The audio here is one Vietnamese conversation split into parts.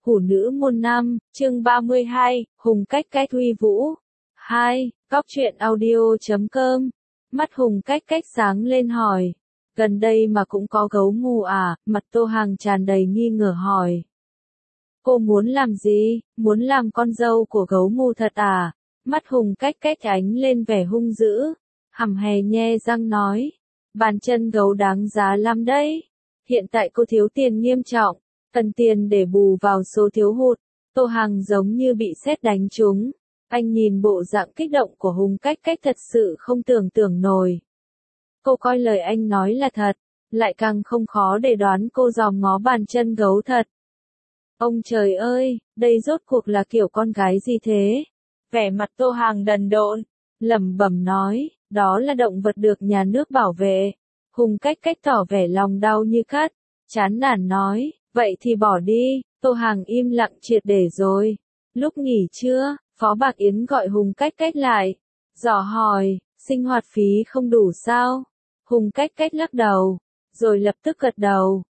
Hủ nữ môn năm, chương 32, Hùng cách cách uy vũ. 2. Góc truyện audio.com. Mắt Hùng cách cách sáng lên hỏi. Gần đây mà cũng có gấu mù à? Mặt Tô Hàng tràn đầy nghi ngờ hỏi. Cô muốn làm gì? Muốn làm con dâu của gấu mù thật à? Mắt Hùng cách cách ánh lên vẻ hung dữ. Hầm hè nhe răng nói. Bàn chân gấu đáng giá lắm đấy. Hiện tại cô thiếu tiền nghiêm trọng. Cần tiền để bù vào số thiếu hụt. Tô Hàng giống như bị sét đánh trúng. Anh nhìn bộ dạng kích động của Hùng cách cách thật sự không tưởng tượng nổi. Cô coi lời anh nói là thật, lại càng không khó để đoán cô dòm ngó bàn chân gấu thật. Ông trời ơi, đây rốt cuộc là kiểu con gái gì thế? Vẻ mặt Tô Hàng đần độn, lẩm bẩm nói, đó là động vật được nhà nước bảo vệ. Hùng cách cách tỏ vẻ lòng đau như cắt, chán nản nói, vậy thì bỏ đi. Tô Hàng im lặng triệt để rồi. Lúc nghỉ trưa, Phó Bạc Yến gọi Hùng cách cách lại, dò hỏi, sinh hoạt phí không đủ sao? Hùng cách cách lắc đầu, rồi lập tức gật đầu,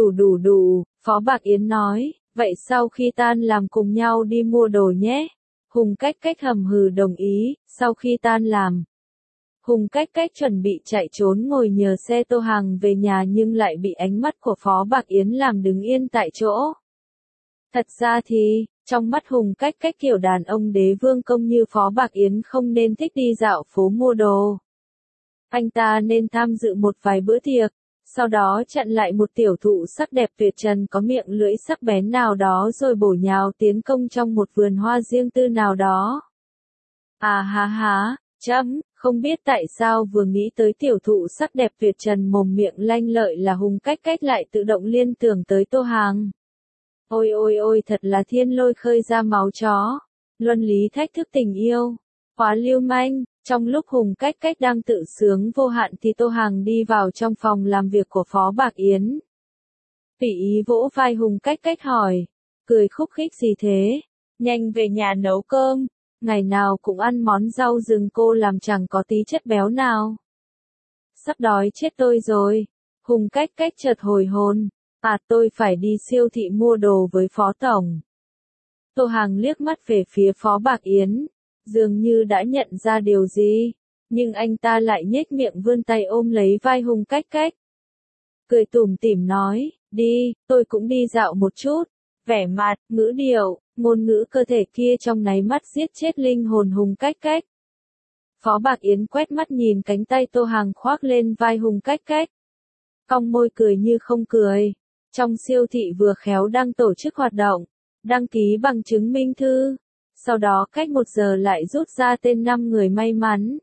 đủ. Phó Bạc Yến nói, vậy sau khi tan làm cùng nhau đi mua đồ nhé. Hùng cách cách hầm hừ đồng ý. Sau khi tan làm, Hùng cách cách chuẩn bị chạy trốn ngồi nhờ xe Tô Hàng về nhà nhưng lại bị ánh mắt của Phó Bạc Yến làm đứng yên tại chỗ. Thật ra thì, trong mắt Hùng cách cách kiểu đàn ông đế vương công như Phó Bạc Yến không nên thích đi dạo phố mua đồ. Anh ta nên tham dự một vài bữa tiệc, sau đó chặn lại một tiểu thụ sắc đẹp tuyệt trần có miệng lưỡi sắc bén nào đó rồi bổ nhào tiến công trong một vườn hoa riêng tư nào đó. À ha, không biết tại sao vừa nghĩ tới tiểu thụ sắc đẹp tuyệt trần mồm miệng lanh lợi là Hùng cách cách lại tự động liên tưởng tới Tô Hàng. Ôi, thật là thiên lôi khơi ra máu chó. Luân lý thách thức tình yêu. Quá lưu manh. Trong lúc Hùng cách cách đang tự sướng vô hạn thì Tô Hàng đi vào trong phòng làm việc của Phó Bạc Yến. Tùy ý vỗ vai Hùng cách cách hỏi. Cười khúc khích gì thế? Nhanh về nhà nấu cơm. Ngày nào cũng ăn món rau rừng cô làm chẳng có tí chất béo nào. Sắp đói chết tôi rồi. Hùng cách cách chợt hồi hồn. À, tôi phải đi siêu thị mua đồ với Phó Tổng. Tô Hàng liếc mắt về phía Phó Bạc Yến, dường như đã nhận ra điều gì, nhưng anh ta lại nhếch miệng vươn tay ôm lấy vai Hùng cách cách. Cười tủm tỉm nói, đi, tôi cũng đi dạo một chút. Vẻ mặt, ngữ điệu, ngôn ngữ cơ thể kia trong náy mắt giết chết linh hồn Hùng cách cách. Phó Bạc Yến quét mắt nhìn cánh tay Tô Hàng khoác lên vai Hùng cách cách. Cong môi cười như không cười. Trong siêu thị vừa khéo đang tổ chức hoạt động, đăng ký bằng chứng minh thư, sau đó cách 1 giờ lại rút ra tên 5 người may mắn.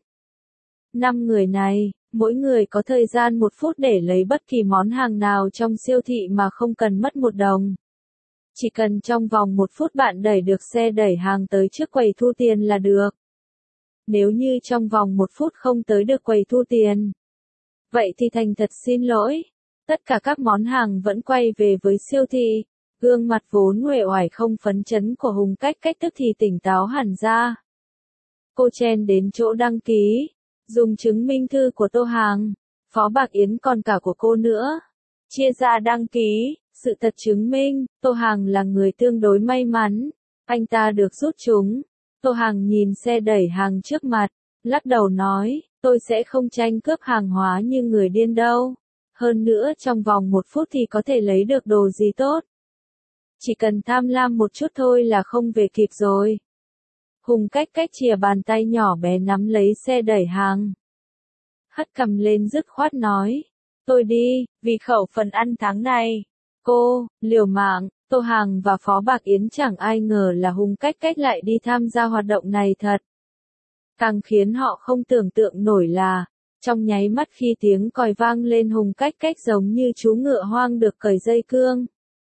5 người này, mỗi người có thời gian 1 phút để lấy bất kỳ món hàng nào trong siêu thị mà không cần mất 1 đồng. Chỉ cần trong vòng 1 phút bạn đẩy được xe đẩy hàng tới trước quầy thu tiền là được. Nếu như trong vòng 1 phút không tới được quầy thu tiền, vậy thì thành thật xin lỗi. Tất cả các món hàng vẫn quay về với siêu thị. Gương mặt vốn uể oải không phấn chấn của Hùng cách cách tức thì tỉnh táo hẳn ra. Cô chen đến chỗ đăng ký, dùng chứng minh thư của Tô Hàng, Phó Bạc Yến còn cả của cô nữa. Chia ra đăng ký, sự thật chứng minh, Tô Hàng là người tương đối may mắn. Anh ta được rút chúng. Tô Hàng nhìn xe đẩy hàng trước mặt, lắc đầu nói, tôi sẽ không tranh cướp hàng hóa như người điên đâu. Hơn nữa trong vòng 1 phút thì có thể lấy được đồ gì tốt. Chỉ cần tham lam một chút thôi là không về kịp rồi. Hùng cách cách chìa bàn tay nhỏ bé nắm lấy xe đẩy hàng. Hất cằm lên dứt khoát nói. Tôi đi, vì khẩu phần ăn tháng này. Cô, liều mạng, Tô Hàng và Phó Bạc Yến chẳng ai ngờ là Hùng cách cách lại đi tham gia hoạt động này thật. Càng khiến họ không tưởng tượng nổi là, trong nháy mắt khi tiếng còi vang lên Hùng cách cách giống như chú ngựa hoang được cởi dây cương.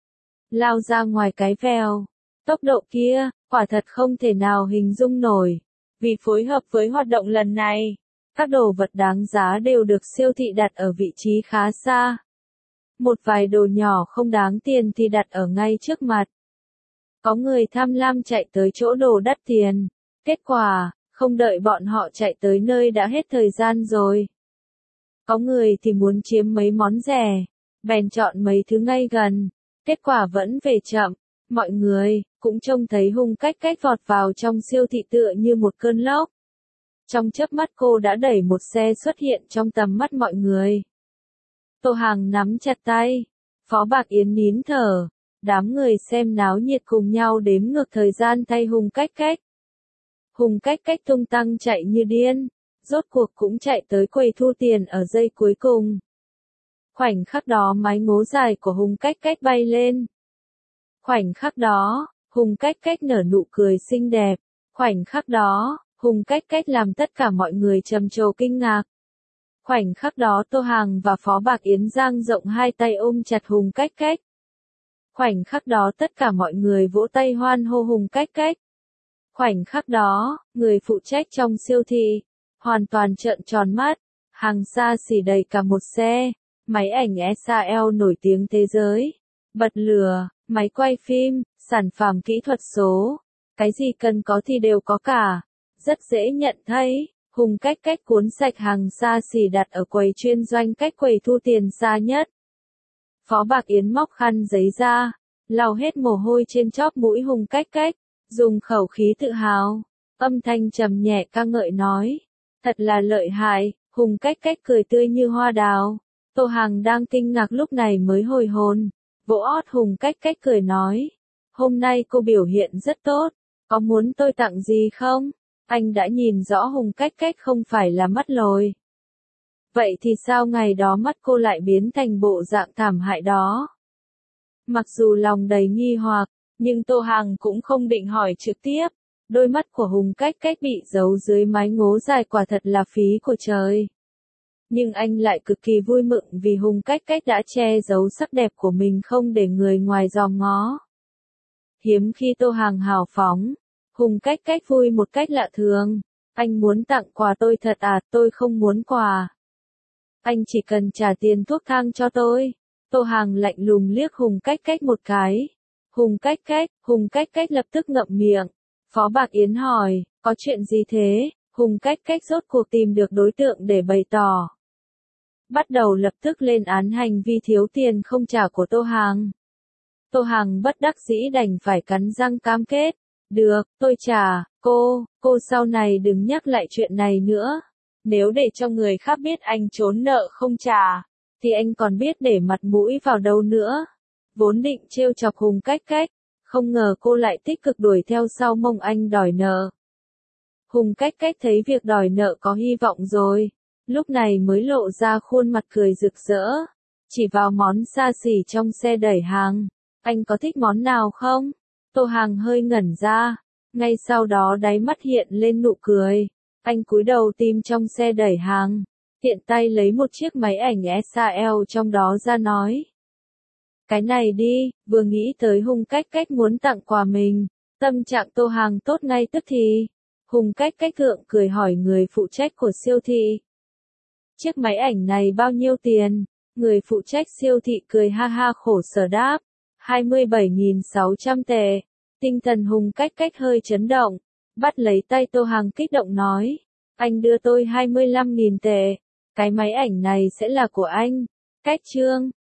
Lao ra ngoài cái vèo. Tốc độ kia, quả thật không thể nào hình dung nổi. Vì phối hợp với hoạt động lần này, các đồ vật đáng giá đều được siêu thị đặt ở vị trí khá xa. Một vài đồ nhỏ không đáng tiền thì đặt ở ngay trước mặt. Có người tham lam chạy tới chỗ đồ đắt tiền. Kết quả, không đợi bọn họ chạy tới nơi đã hết thời gian rồi. Có người thì muốn chiếm mấy món rẻ, bèn chọn mấy thứ ngay gần. Kết quả vẫn về chậm. Mọi người cũng trông thấy Hùng Cách Cách vọt vào trong siêu thị tựa như một cơn lốc. Trong chớp mắt cô đã đẩy một xe xuất hiện trong tầm mắt mọi người. Tô Hằng nắm chặt tay, Phó Bạc Yến nín thở, đám người xem náo nhiệt cùng nhau đếm ngược thời gian thay Hùng Cách Cách. Hùng Cách Cách tung tăng chạy như điên, rốt cuộc cũng chạy tới quầy thu tiền ở giây cuối cùng. Khoảnh khắc đó mái ngố dài của Hùng Cách Cách bay lên. Khoảnh khắc đó, Hùng Cách Cách nở nụ cười xinh đẹp. Khoảnh khắc đó, Hùng Cách Cách làm tất cả mọi người trầm trồ kinh ngạc. Khoảnh khắc đó Tô Hằng và Phó Bạc Yến dang rộng hai tay ôm chặt Hùng Cách Cách. Khoảnh khắc đó tất cả mọi người vỗ tay hoan hô Hùng Cách Cách. Khoảnh khắc đó, người phụ trách trong siêu thị, hoàn toàn trợn tròn mắt, hàng xa xỉ đầy cả một xe, máy ảnh SAL nổi tiếng thế giới, bật lửa, máy quay phim, sản phẩm kỹ thuật số, cái gì cần có thì đều có cả, rất dễ nhận thấy. Hùng Cách Cách cuốn sạch hàng xa xỉ đặt ở quầy chuyên doanh cách quầy thu tiền xa nhất. Phó Bạc Yến móc khăn giấy ra, lau hết mồ hôi trên chóp mũi Hùng Cách Cách, dùng khẩu khí tự hào, âm thanh trầm nhẹ ca ngợi nói, thật là lợi hại. Hùng Cách Cách cười tươi như hoa đào. Tô Hằng đang kinh ngạc lúc này mới hồi hồn, vỗ ót Hùng Cách Cách cười nói, hôm nay cô biểu hiện rất tốt, có muốn tôi tặng gì không? Anh đã nhìn rõ Hùng Cách Cách không phải là mắt lồi. Vậy thì sao ngày đó mắt cô lại biến thành bộ dạng thảm hại đó? Mặc dù lòng đầy nghi hoặc, nhưng Tô Hằng cũng không định hỏi trực tiếp. Đôi mắt của Hùng Cách Cách bị giấu dưới mái ngố dài quả thật là phí của trời. Nhưng anh lại cực kỳ vui mừng vì Hùng Cách Cách đã che giấu sắc đẹp của mình không để người ngoài dòm ngó. Hiếm khi Tô Hằng hào phóng, Hùng Cách Cách vui một cách lạ thường. Anh muốn tặng quà tôi thật à? Tôi không muốn quà. Anh chỉ cần trả tiền thuốc thang cho tôi. Tô Hằng lạnh lùng liếc Hùng Cách Cách một cái. Hùng Cách Cách lập tức ngậm miệng. Phó Bạc Yến hỏi, có chuyện gì thế? Hùng Cách Cách rốt cuộc tìm được đối tượng để bày tỏ. Bắt đầu lập tức lên án hành vi thiếu tiền không trả của Tô Hằng. Tô Hằng bất đắc dĩ đành phải cắn răng cam kết. Được, tôi trả, cô sau này đừng nhắc lại chuyện này nữa. Nếu để cho người khác biết anh trốn nợ không trả, thì anh còn biết để mặt mũi vào đâu nữa. Vốn định trêu chọc Hùng Cách Cách, không ngờ cô lại tích cực đuổi theo sau mông anh đòi nợ. Hùng Cách Cách thấy việc đòi nợ có hy vọng rồi, lúc này mới lộ ra khuôn mặt cười rực rỡ, chỉ vào món xa xỉ trong xe đẩy hàng. Anh có thích món nào không? Tô Hằng hơi ngẩn ra, ngay sau đó đáy mắt hiện lên nụ cười. Anh cúi đầu tìm trong xe đẩy hàng, tiện tay lấy một chiếc máy ảnh SAL trong đó ra nói. Cái này đi, vừa nghĩ tới Hùng Cách Cách muốn tặng quà mình, tâm trạng Tô Hằng tốt ngay tức thì. Hùng Cách Cách gượng cười hỏi người phụ trách của siêu thị. Chiếc máy ảnh này bao nhiêu tiền? Người phụ trách siêu thị cười ha ha khổ sở đáp. 27.600 tệ. Tinh thần Hùng Cách Cách hơi chấn động, bắt lấy tay Tô Hằng kích động nói. Anh đưa tôi 25.000 tệ. Cái máy ảnh này sẽ là của anh. Cách Trương,